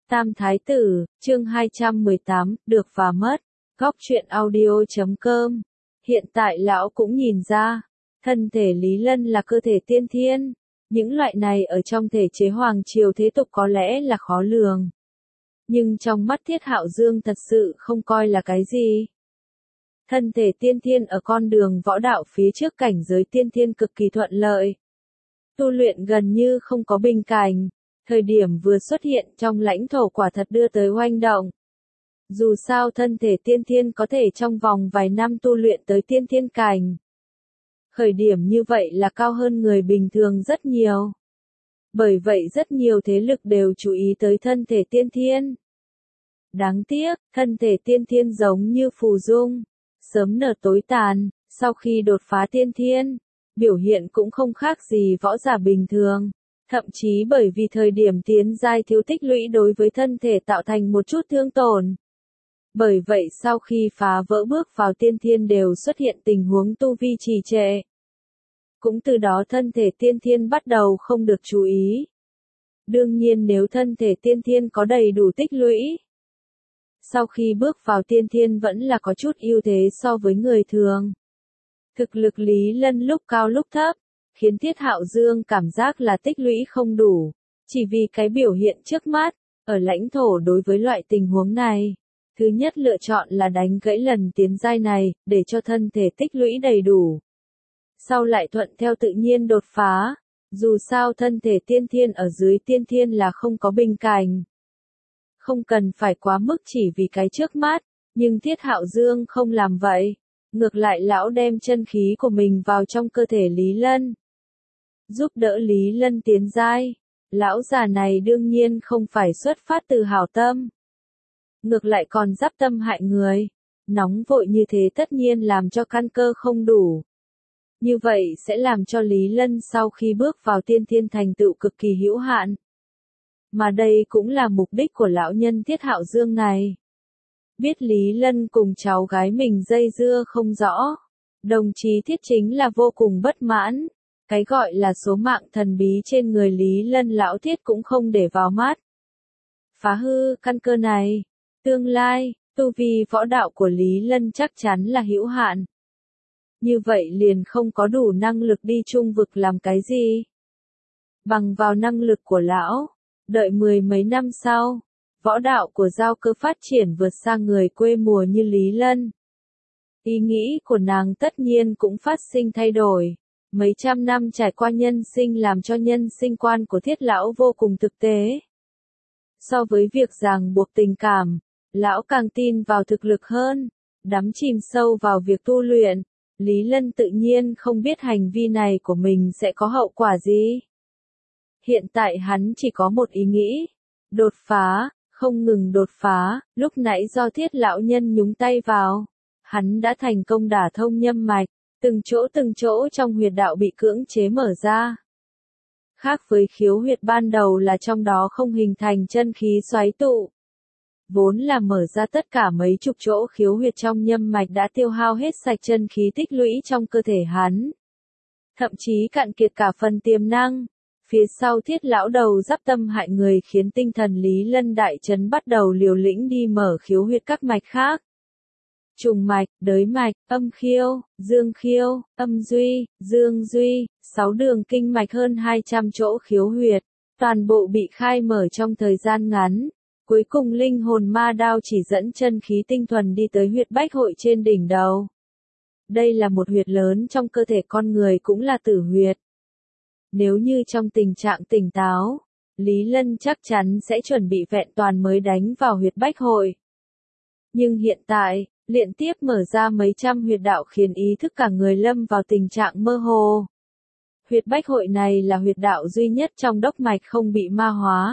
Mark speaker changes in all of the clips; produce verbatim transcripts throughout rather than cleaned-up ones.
Speaker 1: Tam Thái Tử, chương hai trăm mười tám, được và mất. Góc truyện audio chấm com. Hiện tại lão cũng nhìn ra, thân thể Lý Lân là cơ thể tiên thiên. Những loại này ở trong thể chế hoàng triều thế tục có lẽ là khó lường. Nhưng trong mắt Thiết Hạo Dương thật sự không coi là cái gì. Thân thể tiên thiên ở con đường võ đạo phía trước cảnh giới tiên thiên cực kỳ thuận lợi. Tu luyện gần như không có bình cảnh. Thời điểm vừa xuất hiện trong lãnh thổ quả thật đưa tới oanh động. Dù sao thân thể tiên thiên có thể trong vòng vài năm tu luyện tới tiên thiên cảnh. Khởi điểm như vậy là cao hơn người bình thường rất nhiều. Bởi vậy rất nhiều thế lực đều chú ý tới thân thể tiên thiên. Đáng tiếc, thân thể tiên thiên giống như phù dung, sớm nở tối tàn, sau khi đột phá tiên thiên, biểu hiện cũng không khác gì võ giả bình thường. Thậm chí bởi vì thời điểm tiến giai thiếu tích lũy đối với thân thể tạo thành một chút thương tổn. Bởi vậy sau khi phá vỡ bước vào tiên thiên đều xuất hiện tình huống tu vi trì trệ. Cũng từ đó thân thể tiên thiên bắt đầu không được chú ý. Đương nhiên nếu thân thể tiên thiên có đầy đủ tích lũy, sau khi bước vào tiên thiên vẫn là có chút ưu thế so với người thường. Thực lực Lý Lân lúc cao lúc thấp, khiến Thiết Hạo Dương cảm giác là tích lũy không đủ, chỉ vì cái biểu hiện trước mắt, ở lãnh thổ đối với loại tình huống này. Thứ nhất lựa chọn là đánh gãy lần tiến giai này, để cho thân thể tích lũy đầy đủ. Sau lại thuận theo tự nhiên đột phá, dù sao thân thể tiên thiên ở dưới tiên thiên là không có bình cảnh. Không cần phải quá mức chỉ vì cái trước mắt, nhưng Thiết Hạo Dương không làm vậy. Ngược lại lão đem chân khí của mình vào trong cơ thể Lý Lân. Giúp đỡ Lý Lân tiến giai. Lão già này đương nhiên không phải xuất phát từ hảo tâm. Ngược lại còn giáp tâm hại người. Nóng vội như thế tất nhiên làm cho căn cơ không đủ. Như vậy sẽ làm cho Lý Lân sau khi bước vào tiên thiên thành tựu cực kỳ hữu hạn. Mà đây cũng là mục đích của lão nhân Thiết Hạo Dương này. Biết Lý Lân cùng cháu gái mình dây dưa không rõ. Đồng chí Thiết chính là vô cùng bất mãn. Cái gọi là số mạng thần bí trên người Lý Lân lão Thiết cũng không để vào mắt. Phá hư căn cơ này. Tương lai, tu vi võ đạo của Lý Lân chắc chắn là hữu hạn. Như vậy liền không có đủ năng lực đi trung vực làm cái gì. Bằng vào năng lực của lão, đợi mười mấy năm sau, võ đạo của giao cơ phát triển vượt xa người quê mùa như Lý Lân. Ý nghĩ của nàng tất nhiên cũng phát sinh thay đổi. Mấy trăm năm trải qua nhân sinh làm cho nhân sinh quan của Thiết lão vô cùng thực tế. So với việc ràng buộc tình cảm, lão càng tin vào thực lực hơn, đắm chìm sâu vào việc tu luyện. Lý Lân tự nhiên không biết hành vi này của mình sẽ có hậu quả gì. Hiện tại hắn chỉ có một ý nghĩ, đột phá, không ngừng đột phá, lúc nãy do Thiết lão nhân nhúng tay vào, hắn đã thành công đả thông nhâm mạch, từng chỗ từng chỗ trong huyệt đạo bị cưỡng chế mở ra. Khác với khiếu huyệt ban đầu là trong đó không hình thành chân khí xoáy tụ. Vốn là mở ra tất cả mấy chục chỗ khiếu huyệt trong nhâm mạch đã tiêu hao hết sạch chân khí tích lũy trong cơ thể hắn. Thậm chí cạn kiệt cả phần tiềm năng. Phía sau Thiết lão đầu giáp tâm hại người khiến tinh thần Lý Lân đại chấn bắt đầu liều lĩnh đi mở khiếu huyệt các mạch khác. Trùng mạch, đới mạch, âm khiêu, dương khiêu, âm duy, dương duy, sáu đường kinh mạch hơn hai trăm chỗ khiếu huyệt, toàn bộ bị khai mở trong thời gian ngắn. Cuối cùng linh hồn ma đao chỉ dẫn chân khí tinh thuần đi tới huyệt bách hội trên đỉnh đầu. Đây là một huyệt lớn trong cơ thể con người cũng là tử huyệt. Nếu như trong tình trạng tỉnh táo, Lý Lân chắc chắn sẽ chuẩn bị vẹn toàn mới đánh vào huyệt bách hội. Nhưng hiện tại, liên tiếp mở ra mấy trăm huyệt đạo khiến ý thức cả người lâm vào tình trạng mơ hồ. Huyệt bách hội này là huyệt đạo duy nhất trong đốc mạch không bị ma hóa.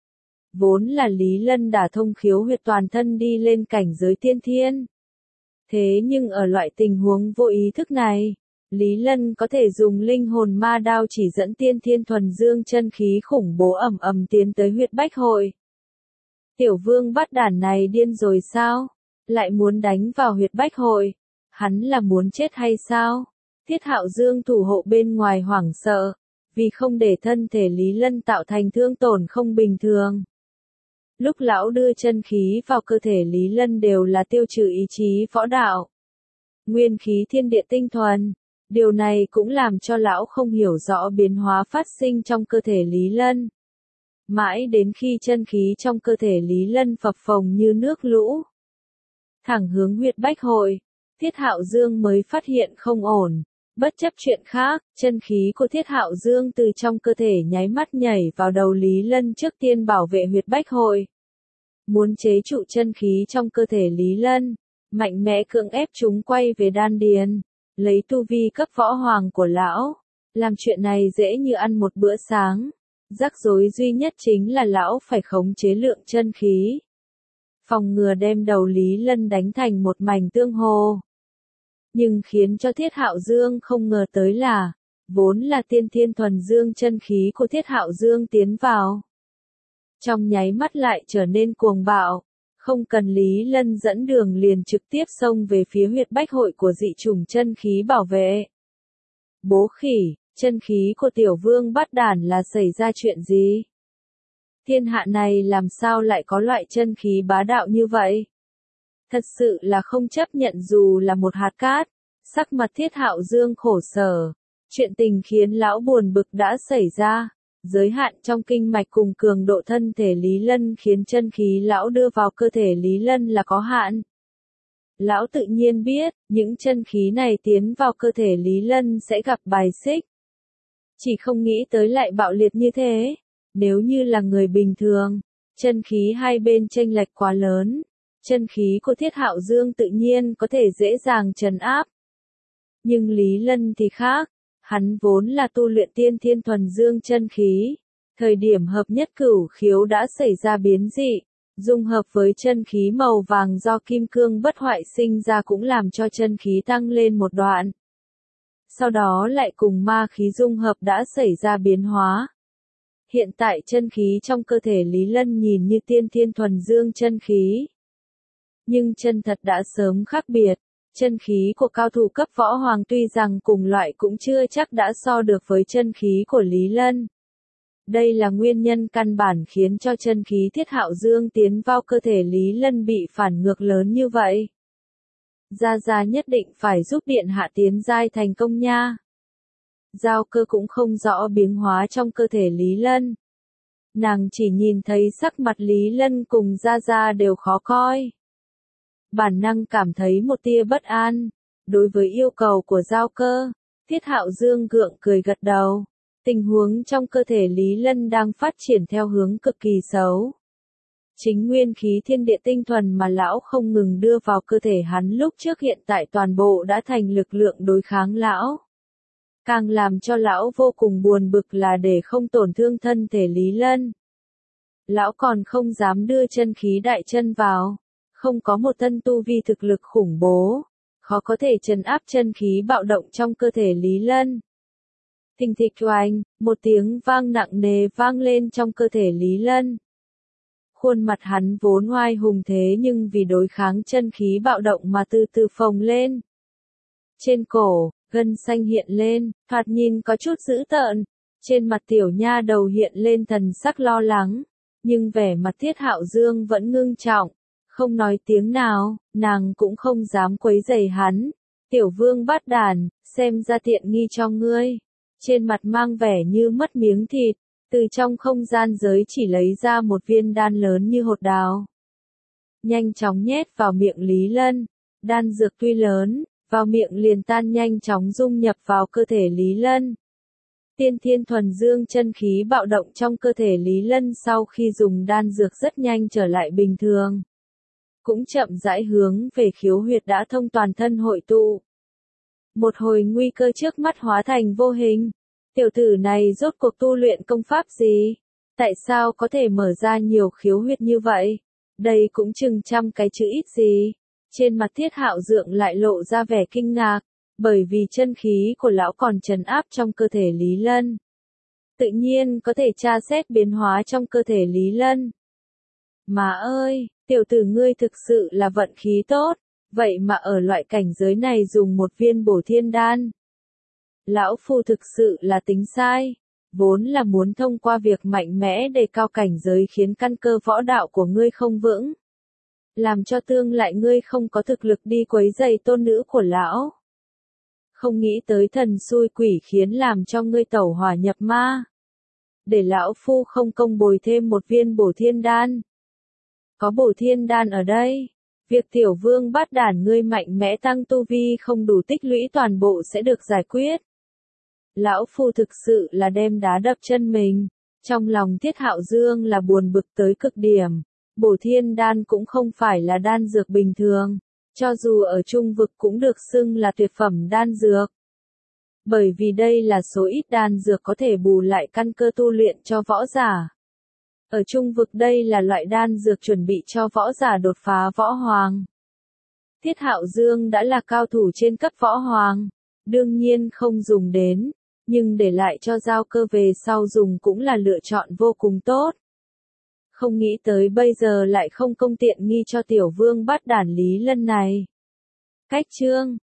Speaker 1: Vốn là Lý Lân đả thông khiếu huyệt toàn thân đi lên cảnh giới tiên thiên. Thế nhưng ở loại tình huống vô ý thức này, Lý Lân có thể dùng linh hồn ma đao chỉ dẫn tiên thiên thuần dương chân khí khủng bố ầm ầm tiến tới huyệt bách hội. Tiểu vương bắt đản này điên rồi sao? Lại muốn đánh vào huyệt bách hội? Hắn là muốn chết hay sao? Thiết Hạo Dương thủ hộ bên ngoài hoảng sợ, vì không để thân thể Lý Lân tạo thành thương tổn không bình thường. Lúc lão đưa chân khí vào cơ thể Lý Lân đều là tiêu trừ ý chí võ đạo. Nguyên khí thiên địa tinh thuần. Điều này cũng làm cho lão không hiểu rõ biến hóa phát sinh trong cơ thể Lý Lân. Mãi đến khi chân khí trong cơ thể Lý Lân phập phồng như nước lũ, thẳng hướng huyệt bách hội, Thiết Hạo Dương mới phát hiện không ổn. Bất chấp chuyện khác, chân khí của Thiết Hạo Dương từ trong cơ thể nháy mắt nhảy vào đầu Lý Lân, trước tiên bảo vệ huyệt bách hội. Muốn chế trụ chân khí trong cơ thể Lý Lân, mạnh mẽ cưỡng ép chúng quay về đan điền, lấy tu vi cấp võ hoàng của lão. Làm chuyện này dễ như ăn một bữa sáng. Rắc rối duy nhất chính là lão phải khống chế lượng chân khí, phòng ngừa đem đầu Lý Lân đánh thành một mảnh tương hồ. Nhưng khiến cho Thiết Hạo Dương không ngờ tới là, vốn là tiên thiên thuần dương chân khí của Thiết Hạo Dương tiến vào, trong nháy mắt lại trở nên cuồng bạo, không cần Lý Lân dẫn đường liền trực tiếp xông về phía huyệt bách hội của dị chủng chân khí bảo vệ. Bố khỉ, chân khí của tiểu vương bát đản là xảy ra chuyện gì? Thiên hạ này làm sao lại có loại chân khí bá đạo như vậy? Thật sự là không chấp nhận dù là một hạt cát. Sắc mặt Thiết Hạo Dương khổ sở. Chuyện tình khiến lão buồn bực đã xảy ra. Giới hạn trong kinh mạch cùng cường độ thân thể Lý Lân khiến chân khí lão đưa vào cơ thể Lý Lân là có hạn. Lão tự nhiên biết, những chân khí này tiến vào cơ thể Lý Lân sẽ gặp bài xích. Chỉ không nghĩ tới lại bạo liệt như thế. Nếu như là người bình thường, chân khí hai bên chênh lệch quá lớn, chân khí của Thiết Hạo Dương tự nhiên có thể dễ dàng trấn áp. Nhưng Lý Lân thì khác, hắn vốn là tu luyện tiên thiên thuần dương chân khí, thời điểm hợp nhất cửu khiếu đã xảy ra biến dị, dung hợp với chân khí màu vàng do kim cương bất hoại sinh ra cũng làm cho chân khí tăng lên một đoạn. Sau đó lại cùng ma khí dung hợp đã xảy ra biến hóa. Hiện tại chân khí trong cơ thể Lý Lân nhìn như tiên thiên thuần dương chân khí. Nhưng chân thật đã sớm khác biệt, chân khí của cao thủ cấp võ hoàng tuy rằng cùng loại cũng chưa chắc đã so được với chân khí của Lý Lân. Đây là nguyên nhân căn bản khiến cho chân khí Thiết Hạo Dương tiến vào cơ thể Lý Lân bị phản ngược lớn như vậy. Gia Gia nhất định phải giúp điện hạ tiến giai thành công nha. Giao Cơ cũng không rõ biến hóa trong cơ thể Lý Lân. Nàng chỉ nhìn thấy sắc mặt Lý Lân cùng Gia Gia đều khó coi. Bản năng cảm thấy một tia bất an. Đối với yêu cầu của Giao Cơ, Thiết Hạo Dương gượng cười gật đầu. Tình huống trong cơ thể Lý Lân đang phát triển theo hướng cực kỳ xấu. Chính nguyên khí thiên địa tinh thuần mà lão không ngừng đưa vào cơ thể hắn lúc trước hiện tại toàn bộ đã thành lực lượng đối kháng lão. Càng làm cho lão vô cùng buồn bực là để không tổn thương thân thể Lý Lân. Lão còn không dám đưa chân khí đại chân vào. Không có một thân tu vi thực lực khủng bố. Khó có thể trấn áp chân khí bạo động trong cơ thể Lý Lân. Thình thịch oanh, một tiếng vang nặng nề vang lên trong cơ thể Lý Lân. Khuôn mặt hắn vốn oai hùng thế nhưng vì đối kháng chân khí bạo động mà từ từ phồng lên. Trên cổ, gân xanh hiện lên, thoạt nhìn có chút dữ tợn. Trên mặt tiểu nha đầu hiện lên thần sắc lo lắng. Nhưng vẻ mặt Thiết Hạo Dương vẫn ngưng trọng. Không nói tiếng nào, nàng cũng không dám quấy rầy hắn. Tiểu vương bát đàn, xem ra tiện nghi cho ngươi. Trên mặt mang vẻ như mất miếng thịt. Từ trong không gian giới chỉ lấy ra một viên đan lớn như hột đào. Nhanh chóng nhét vào miệng Lý Lân. Đan dược tuy lớn, vào miệng liền tan nhanh chóng dung nhập vào cơ thể Lý Lân. Tiên thiên thuần dương chân khí bạo động trong cơ thể Lý Lân sau khi dùng đan dược rất nhanh trở lại bình thường. Cũng chậm rãi hướng về khiếu huyệt đã thông toàn thân hội tụ. Một hồi nguy cơ trước mắt hóa thành vô hình. Tiểu tử này rốt cuộc tu luyện công pháp gì? Tại sao có thể mở ra nhiều khiếu huyệt như vậy? Đây cũng chừng trăm cái chữ ít gì. Trên mặt Thiết Hạo Dương lại lộ ra vẻ kinh ngạc, bởi vì chân khí của lão còn trấn áp trong cơ thể Lý Lân. Tự nhiên có thể tra xét biến hóa trong cơ thể Lý Lân. Mà ơi, tiểu tử ngươi thực sự là vận khí tốt, vậy mà ở loại cảnh giới này dùng một viên bổ thiên đan. Lão phu thực sự là tính sai, vốn là muốn thông qua việc mạnh mẽ đề cao cảnh giới khiến căn cơ võ đạo của ngươi không vững. Làm cho tương lại ngươi không có thực lực đi quấy rầy tôn nữ của lão. Không nghĩ tới thần xui quỷ khiến làm cho ngươi tẩu hỏa nhập ma. Để lão phu không công bồi thêm một viên bổ thiên đan. Có bổ thiên đan ở đây. Việc tiểu vương bát đản ngươi mạnh mẽ tăng tu vi không đủ tích lũy toàn bộ sẽ được giải quyết. Lão phu thực sự là đem đá đập chân mình. Trong lòng Tiết Hạo Dương là buồn bực tới cực điểm. Bổ thiên đan cũng không phải là đan dược bình thường. Cho dù ở trung vực cũng được xưng là tuyệt phẩm đan dược. Bởi vì đây là số ít đan dược có thể bù lại căn cơ tu luyện cho võ giả. Ở trung vực đây là loại đan dược chuẩn bị cho võ giả đột phá võ hoàng. Tiết Hạo Dương đã là cao thủ trên cấp võ hoàng, đương nhiên không dùng đến, nhưng để lại cho giao cơ về sau dùng cũng là lựa chọn vô cùng tốt. Không nghĩ tới bây giờ lại không công tiện nghi cho tiểu vương bát đản Lý Lân này. Cách chương